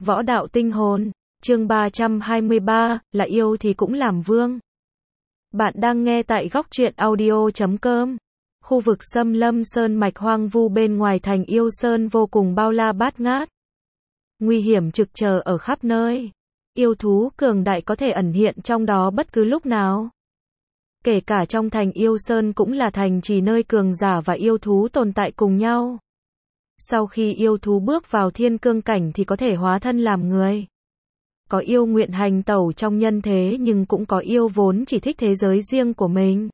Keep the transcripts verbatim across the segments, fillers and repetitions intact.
Võ đạo tinh hồn, chương ba trăm hai mươi ba, là yêu thì cũng làm vương. Bạn đang nghe tại góc truyện audio chấm com. Khu vực xâm lâm sơn mạch hoang vu bên ngoài thành yêu sơn vô cùng bao la bát ngát. Nguy hiểm trực chờ ở khắp nơi. Yêu thú cường đại có thể ẩn hiện trong đó bất cứ lúc nào. Kể cả trong thành yêu sơn cũng là thành trì nơi cường giả và yêu thú tồn tại cùng nhau. Sau khi yêu thú bước vào thiên cương cảnh thì có thể hóa thân làm người. Có yêu nguyện hành tẩu trong nhân thế nhưng cũng có yêu vốn chỉ thích thế giới riêng của mình.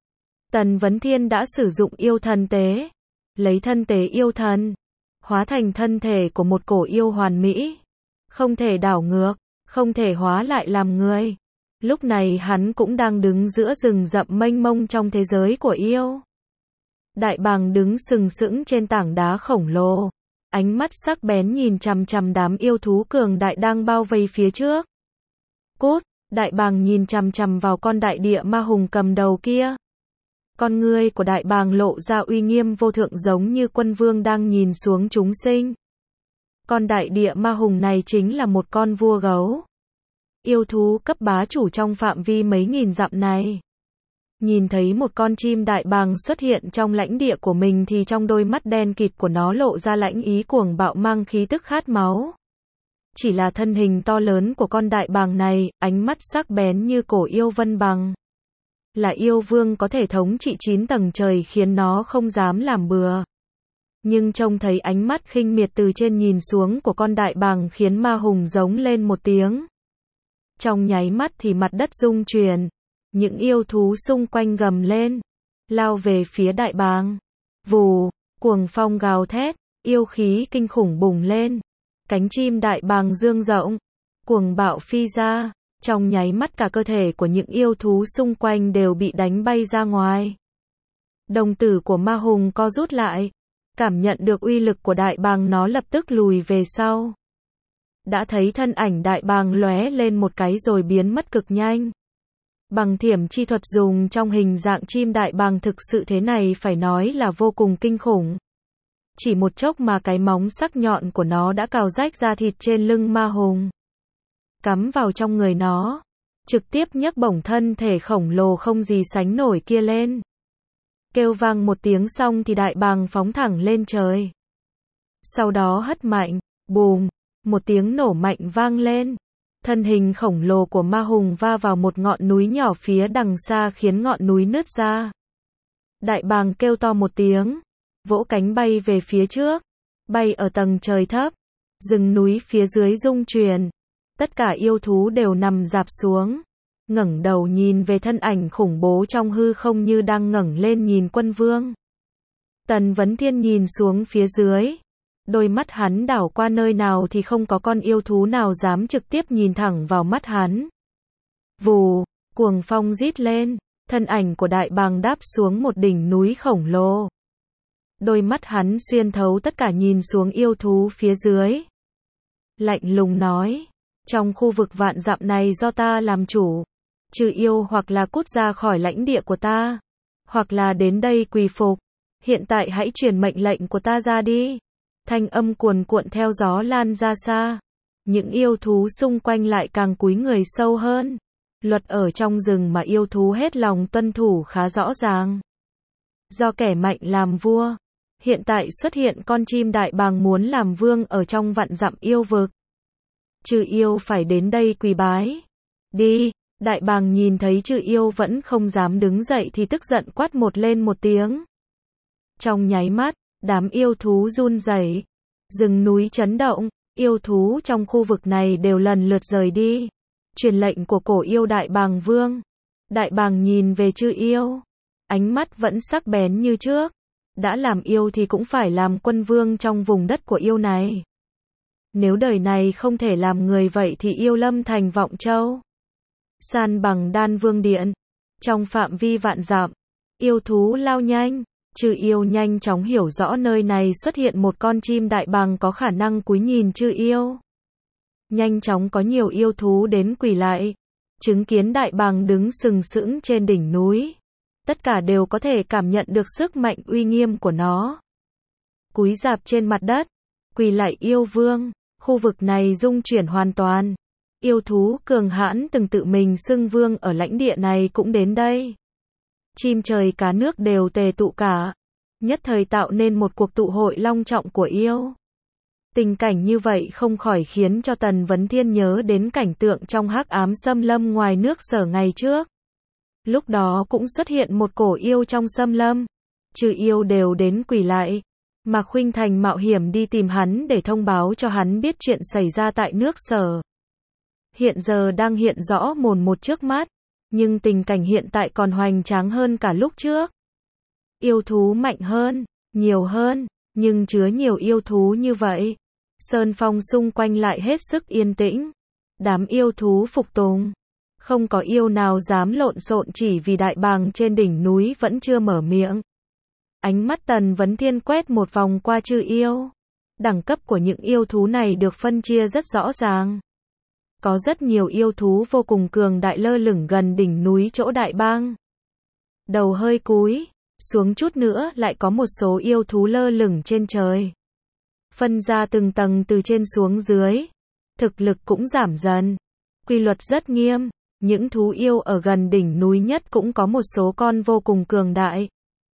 Tần Vấn Thiên đã sử dụng yêu thần tế, lấy thân tế yêu thần, hóa thành thân thể của một cổ yêu hoàn mỹ. Không thể đảo ngược, không thể hóa lại làm người. Lúc này hắn cũng đang đứng giữa rừng rậm mênh mông trong thế giới của yêu. Đại bàng đứng sừng sững trên tảng đá khổng lồ, ánh mắt sắc bén nhìn chằm chằm đám yêu thú cường đại đang bao vây phía trước. Cút, đại bàng nhìn chằm chằm vào con đại địa ma hùng cầm đầu kia. Con ngươi của đại bàng lộ ra uy nghiêm vô thượng giống như quân vương đang nhìn xuống chúng sinh. Con đại địa ma hùng này chính là một con vua gấu. Yêu thú cấp bá chủ trong phạm vi mấy nghìn dặm này. Nhìn thấy một con chim đại bàng xuất hiện trong lãnh địa của mình thì trong đôi mắt đen kịt của nó lộ ra lãnh ý cuồng bạo mang khí tức khát máu. Chỉ là thân hình to lớn của con đại bàng này, ánh mắt sắc bén như cổ yêu vân bằng. Là yêu vương có thể thống trị chín tầng trời khiến nó không dám làm bừa. Nhưng trông thấy ánh mắt khinh miệt từ trên nhìn xuống của con đại bàng khiến ma hùng giống lên một tiếng. Trong nháy mắt thì mặt đất rung chuyển. Những yêu thú xung quanh gầm lên, lao về phía đại bàng. Vù, cuồng phong gào thét, yêu khí kinh khủng bùng lên. Cánh chim đại bàng dương rộng, cuồng bạo phi ra. Trong nháy mắt cả cơ thể của những yêu thú xung quanh đều bị đánh bay ra ngoài. Đồng tử của ma hùng co rút lại. Cảm nhận được uy lực của đại bàng nó lập tức lùi về sau. Đã thấy thân ảnh đại bàng lóe lên một cái rồi biến mất cực nhanh. Bằng thiểm chi thuật dùng trong hình dạng chim đại bàng thực sự thế này phải nói là vô cùng kinh khủng. Chỉ một chốc mà cái móng sắc nhọn của nó đã cào rách da thịt trên lưng ma hùng. Cắm vào trong người nó. Trực tiếp nhấc bổng thân thể khổng lồ không gì sánh nổi kia lên. Kêu vang một tiếng xong thì đại bàng phóng thẳng lên trời. Sau đó hất mạnh, bùm, một tiếng nổ mạnh vang lên. Thân hình khổng lồ của ma hùng va vào một ngọn núi nhỏ phía đằng xa khiến ngọn núi nứt ra. Đại bàng kêu to một tiếng, vỗ cánh bay về phía trước, bay ở tầng trời thấp, rừng núi phía dưới rung chuyển. Tất cả yêu thú đều nằm rạp xuống, ngẩng đầu nhìn về thân ảnh khủng bố trong hư không như đang ngẩng lên nhìn quân vương. Tần Vấn Thiên nhìn xuống phía dưới. Đôi mắt hắn đảo qua nơi nào thì không có con yêu thú nào dám trực tiếp nhìn thẳng vào mắt hắn. Vù, cuồng phong rít lên, thân ảnh của đại bàng đáp xuống một đỉnh núi khổng lồ. Đôi mắt hắn xuyên thấu tất cả nhìn xuống yêu thú phía dưới. Lạnh lùng nói, trong khu vực vạn dặm này do ta làm chủ, trừ yêu hoặc là cút ra khỏi lãnh địa của ta, hoặc là đến đây quỳ phục, hiện tại hãy truyền mệnh lệnh của ta ra đi. Thanh âm cuồn cuộn theo gió lan ra xa. Những yêu thú xung quanh lại càng cúi người sâu hơn. Luật ở trong rừng mà yêu thú hết lòng tuân thủ khá rõ ràng. Do kẻ mạnh làm vua. Hiện tại xuất hiện con chim đại bàng muốn làm vương ở trong vạn dặm yêu vực. Chư yêu phải đến đây quỳ bái. Đi, đại bàng nhìn thấy chư yêu vẫn không dám đứng dậy thì tức giận quát một lên một tiếng. Trong nháy mắt, đám yêu thú run rẩy, rừng núi chấn động, yêu thú trong khu vực này đều lần lượt rời đi. Truyền lệnh của cổ yêu đại bàng vương. Đại bàng nhìn về chư yêu, ánh mắt vẫn sắc bén như trước. Đã làm yêu thì cũng phải làm quân vương trong vùng đất của yêu này. Nếu đời này không thể làm người vậy thì yêu lâm thành Vọng Châu. San bằng Đan Vương Điện. Trong phạm vi vạn dặm, yêu thú lao nhanh. Chư yêu nhanh chóng hiểu rõ nơi này xuất hiện một con chim đại bàng có khả năng cúi nhìn chư yêu. Nhanh chóng có nhiều yêu thú đến quỳ lại. Chứng kiến đại bàng đứng sừng sững trên đỉnh núi. Tất cả đều có thể cảm nhận được sức mạnh uy nghiêm của nó. Cúi rạp trên mặt đất. Quỳ lại yêu vương. Khu vực này rung chuyển hoàn toàn. Yêu thú cường hãn từng tự mình xưng vương ở lãnh địa này cũng đến đây. Chim trời cá nước đều tề tụ cả. Nhất thời tạo nên một cuộc tụ hội long trọng của yêu. Tình cảnh như vậy không khỏi khiến cho Tần Vấn Thiên nhớ đến cảnh tượng trong hắc ám xâm lâm ngoài nước Sở ngày trước. Lúc đó cũng xuất hiện một cổ yêu trong xâm lâm. Trừ yêu đều đến quỳ lại. Mà Khuynh Thành mạo hiểm đi tìm hắn để thông báo cho hắn biết chuyện xảy ra tại nước Sở. Hiện giờ đang hiện rõ mồn một trước mắt. Nhưng tình cảnh hiện tại còn hoành tráng hơn cả lúc trước. Yêu thú mạnh hơn, nhiều hơn, nhưng chứa nhiều yêu thú như vậy. Sơn phong xung quanh lại hết sức yên tĩnh. Đám yêu thú phục tùng. Không có yêu nào dám lộn xộn chỉ vì đại bàng trên đỉnh núi vẫn chưa mở miệng. Ánh mắt Tần Vấn Thiên quét một vòng qua chư yêu. Đẳng cấp của những yêu thú này được phân chia rất rõ ràng. Có rất nhiều yêu thú vô cùng cường đại lơ lửng gần đỉnh núi chỗ đại bang. Đầu hơi cúi, xuống chút nữa lại có một số yêu thú lơ lửng trên trời. Phân ra từng tầng từ trên xuống dưới. Thực lực cũng giảm dần. Quy luật rất nghiêm. Những thú yêu ở gần đỉnh núi nhất cũng có một số con vô cùng cường đại.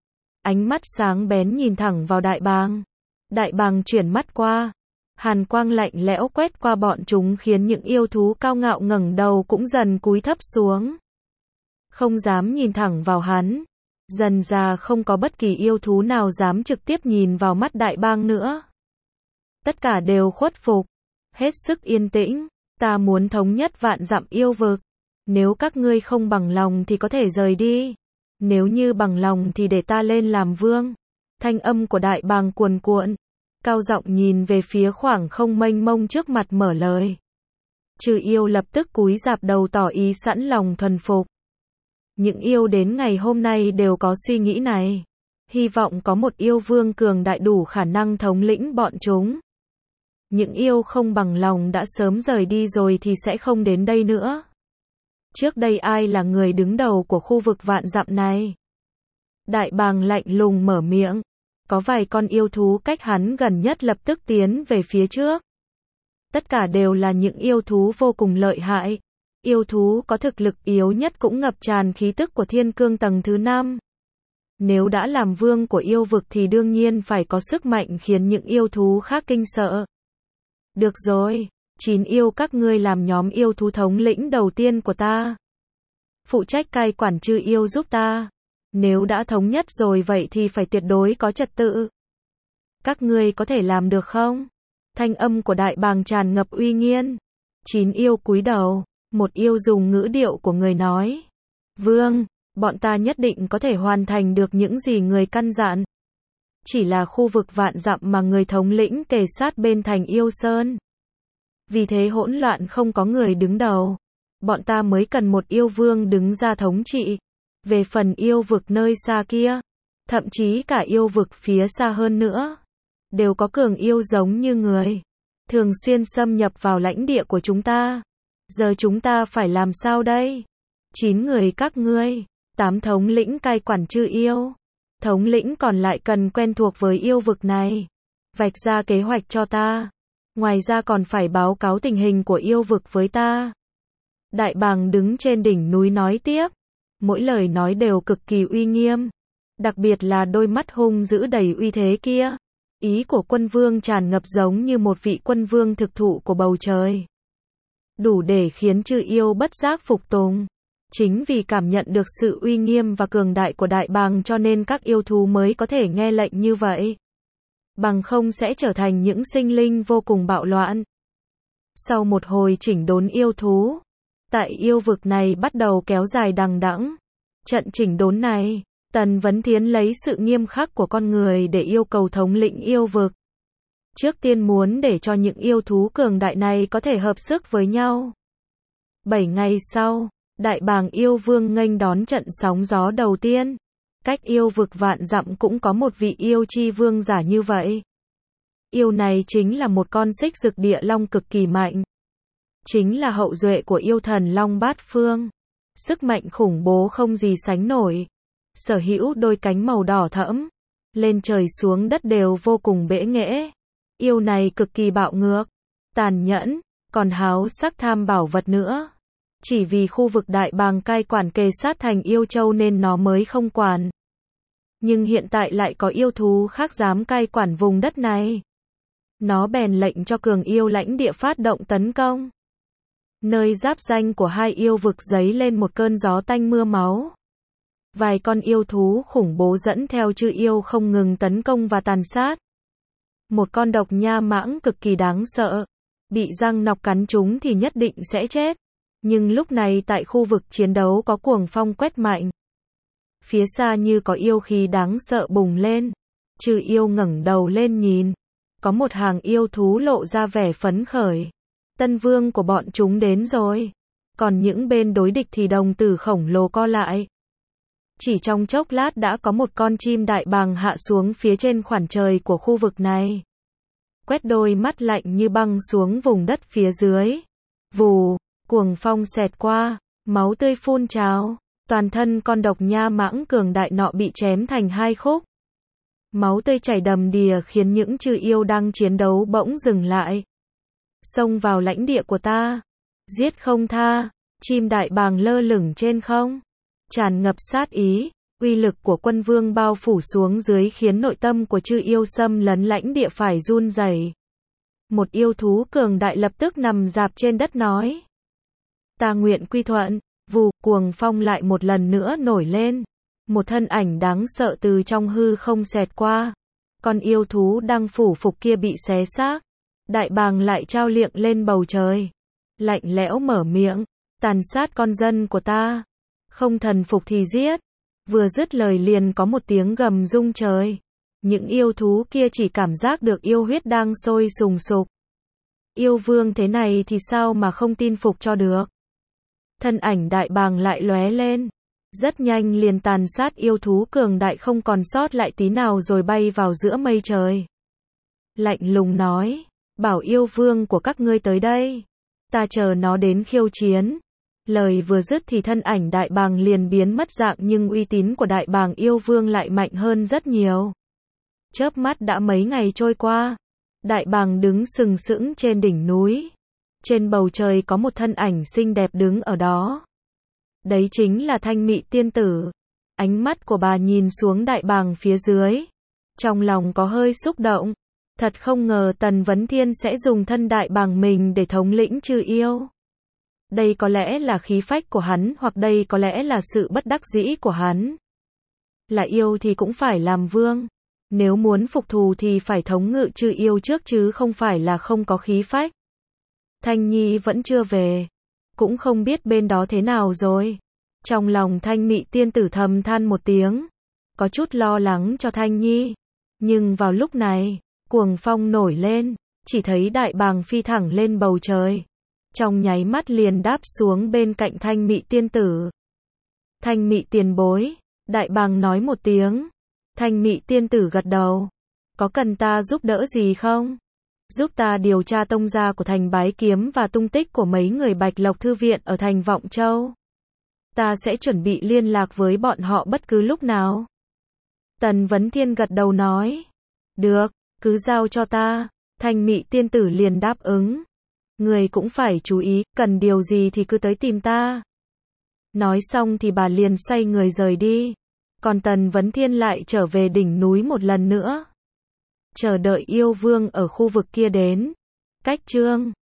Ánh mắt sáng bén nhìn thẳng vào đại bàng. Đại bàng chuyển mắt qua. Hàn quang lạnh lẽo quét qua bọn chúng khiến những yêu thú cao ngạo ngẩng đầu cũng dần cúi thấp xuống. Không dám nhìn thẳng vào hắn. Dần ra không có bất kỳ yêu thú nào dám trực tiếp nhìn vào mắt đại bàng nữa. Tất cả đều khuất phục. Hết sức yên tĩnh. Ta muốn thống nhất vạn dặm yêu vực. Nếu các ngươi không bằng lòng thì có thể rời đi. Nếu như bằng lòng thì để ta lên làm vương. Thanh âm của đại bàng cuồn cuộn. Cao giọng nhìn về phía khoảng không mênh mông trước mặt mở lời. Trừ yêu lập tức cúi rạp đầu tỏ ý sẵn lòng thuần phục. Những yêu đến ngày hôm nay đều có suy nghĩ này. Hy vọng có một yêu vương cường đại đủ khả năng thống lĩnh bọn chúng. Những yêu không bằng lòng đã sớm rời đi rồi thì sẽ không đến đây nữa. Trước đây ai là người đứng đầu của khu vực vạn dặm này? Đại bàng lạnh lùng mở miệng. Có vài con yêu thú cách hắn gần nhất lập tức tiến về phía trước. Tất cả đều là những yêu thú vô cùng lợi hại. Yêu thú có thực lực yếu nhất cũng ngập tràn khí tức của thiên cương tầng thứ năm. Nếu đã làm vương của yêu vực thì đương nhiên phải có sức mạnh khiến những yêu thú khác kinh sợ. Được rồi, chín yêu các ngươi làm nhóm yêu thú thống lĩnh đầu tiên của ta. Phụ trách cai quản chư yêu giúp ta. Nếu đã thống nhất rồi vậy thì phải tuyệt đối có trật tự. Các ngươi có thể làm được không? Thanh âm của đại bàng tràn ngập uy nghiêm. Chín yêu cúi đầu, một yêu dùng ngữ điệu của người nói. Vương, bọn ta nhất định có thể hoàn thành được những gì người căn dặn. Chỉ là khu vực vạn dặm mà người thống lĩnh kề sát bên thành yêu sơn. Vì thế hỗn loạn không có người đứng đầu. Bọn ta mới cần một yêu vương đứng ra thống trị. Về phần yêu vực nơi xa kia, thậm chí cả yêu vực phía xa hơn nữa, đều có cường yêu giống như người. Thường xuyên xâm nhập vào lãnh địa của chúng ta. Giờ chúng ta phải làm sao đây? Chín người các ngươi, tám thống lĩnh cai quản chư yêu. Thống lĩnh còn lại cần quen thuộc với yêu vực này. Vạch ra kế hoạch cho ta. Ngoài ra còn phải báo cáo tình hình của yêu vực với ta. Đại bàng đứng trên đỉnh núi nói tiếp. Mỗi lời nói đều cực kỳ uy nghiêm. Đặc biệt là đôi mắt hung dữ đầy uy thế kia. Ý của quân vương tràn ngập giống như một vị quân vương thực thụ của bầu trời. Đủ để khiến chư yêu bất giác phục tùng. Chính vì cảm nhận được sự uy nghiêm và cường đại của đại bàng cho nên các yêu thú mới có thể nghe lệnh như vậy. Bằng không sẽ trở thành những sinh linh vô cùng bạo loạn. Sau một hồi chỉnh đốn yêu thú, tại yêu vực này bắt đầu kéo dài đằng đẵng. Trận chỉnh đốn này, Tần Vấn Thiên lấy sự nghiêm khắc của con người để yêu cầu thống lĩnh yêu vực. Trước tiên muốn để cho những yêu thú cường đại này có thể hợp sức với nhau. Bảy ngày sau, đại bàng yêu vương nghênh đón trận sóng gió đầu tiên. Cách yêu vực vạn dặm cũng có một vị yêu chi vương giả như vậy. Yêu này chính là một con xích dực địa long cực kỳ mạnh. Chính là hậu duệ của yêu thần Long Bát Phương. Sức mạnh khủng bố không gì sánh nổi. Sở hữu đôi cánh màu đỏ thẫm. Lên trời xuống đất đều vô cùng bẽ nghễ. Yêu này cực kỳ bạo ngược. tàn nhẫn, còn háo sắc tham bảo vật nữa. Chỉ vì khu vực Đại Bàng cai quản kề sát thành Yêu Châu nên nó mới không quản. Nhưng hiện tại lại có yêu thú khác dám cai quản vùng đất này. Nó bèn lệnh cho cường yêu lãnh địa phát động tấn công. Nơi giáp ranh của hai yêu vực giấy lên một cơn gió tanh mưa máu. Vài con yêu thú khủng bố dẫn theo chư yêu không ngừng tấn công và tàn sát. Một con độc nha mãng cực kỳ đáng sợ. Bị răng nọc cắn chúng thì nhất định sẽ chết. Nhưng lúc này tại khu vực chiến đấu có cuồng phong quét mạnh. Phía xa như có yêu khí đáng sợ bùng lên. Chư yêu ngẩng đầu lên nhìn. Có một hàng yêu thú lộ ra vẻ phấn khởi. Tân vương của bọn chúng đến rồi. Còn những bên đối địch thì đồng tử khổng lồ co lại. Chỉ trong chốc lát đã có một con chim đại bàng hạ xuống phía trên khoảng trời của khu vực này. Quét đôi mắt lạnh như băng xuống vùng đất phía dưới. Vù, cuồng phong xẹt qua, máu tươi phun trào. Toàn thân con độc nha mãng cường đại nọ bị chém thành hai khúc. Máu tươi chảy đầm đìa khiến những chư yêu đang chiến đấu bỗng dừng lại. Xông vào lãnh địa của ta. Giết không tha. Chim đại bàng lơ lửng trên không. Tràn ngập sát ý. Uy lực của quân vương bao phủ xuống dưới khiến nội tâm của chư yêu xâm lấn lãnh địa phải run rẩy. Một yêu thú cường đại lập tức nằm rạp trên đất nói. Ta nguyện quy thuận. Vù, cuồng phong lại một lần nữa nổi lên. Một thân ảnh đáng sợ từ trong hư không xẹt qua. Con yêu thú đang phủ phục kia bị xé xác. Đại bàng lại trao liệng lên bầu trời. Lạnh lẽo mở miệng. Tàn sát con dân của ta. Không thần phục thì giết. Vừa dứt lời liền có một tiếng gầm rung trời. Những yêu thú kia chỉ cảm giác được yêu huyết đang sôi sùng sục. Yêu vương thế này thì sao mà không tin phục cho được. Thân ảnh đại bàng lại lóe lên. Rất nhanh liền tàn sát yêu thú cường đại không còn sót lại tí nào rồi bay vào giữa mây trời. Lạnh lùng nói. Bảo yêu vương của các ngươi tới đây. Ta chờ nó đến khiêu chiến. Lời vừa dứt thì thân ảnh đại bàng liền biến mất dạng nhưng uy tín của đại bàng yêu vương lại mạnh hơn rất nhiều. Chớp mắt đã mấy ngày trôi qua. Đại bàng đứng sừng sững trên đỉnh núi. Trên bầu trời có một thân ảnh xinh đẹp đứng ở đó. Đấy chính là Thanh Mị tiên tử. Ánh mắt của bà nhìn xuống đại bàng phía dưới. Trong lòng có hơi xúc động. Thật không ngờ Tần Vấn Thiên sẽ dùng thân đại bàng mình để thống lĩnh chư yêu. Đây có lẽ là khí phách của hắn hoặc đây có lẽ là sự bất đắc dĩ của hắn. Là yêu thì cũng phải làm vương. Nếu muốn phục thù thì phải thống ngự chư yêu trước chứ không phải là không có khí phách. Thanh Nhi vẫn chưa về. Cũng không biết bên đó thế nào rồi. Trong lòng Thanh Mị tiên tử thầm than một tiếng. Có chút lo lắng cho Thanh Nhi. Nhưng vào lúc này, cuồng phong nổi lên. Chỉ thấy đại bàng phi thẳng lên bầu trời. Trong nháy mắt liền đáp xuống bên cạnh Thanh Mị tiên tử. Thanh Mị tiền bối. Đại bàng nói một tiếng. Thanh Mị tiên tử gật đầu. Có cần ta giúp đỡ gì không? Giúp ta điều tra tông gia của thành Bái Kiếm và tung tích của mấy người Bạch Lộc Thư viện ở thành Vọng Châu. Ta sẽ chuẩn bị liên lạc với bọn họ bất cứ lúc nào. Tần Vấn Thiên gật đầu nói. Được, cứ giao cho ta. Thanh Mị tiên tử liền đáp ứng. Người cũng phải chú ý, cần điều gì thì cứ tới tìm ta. Nói xong thì bà liền xoay người rời đi. Còn Tần Vấn Thiên lại trở về đỉnh núi một lần nữa. Chờ đợi yêu vương ở khu vực kia đến. Cách chương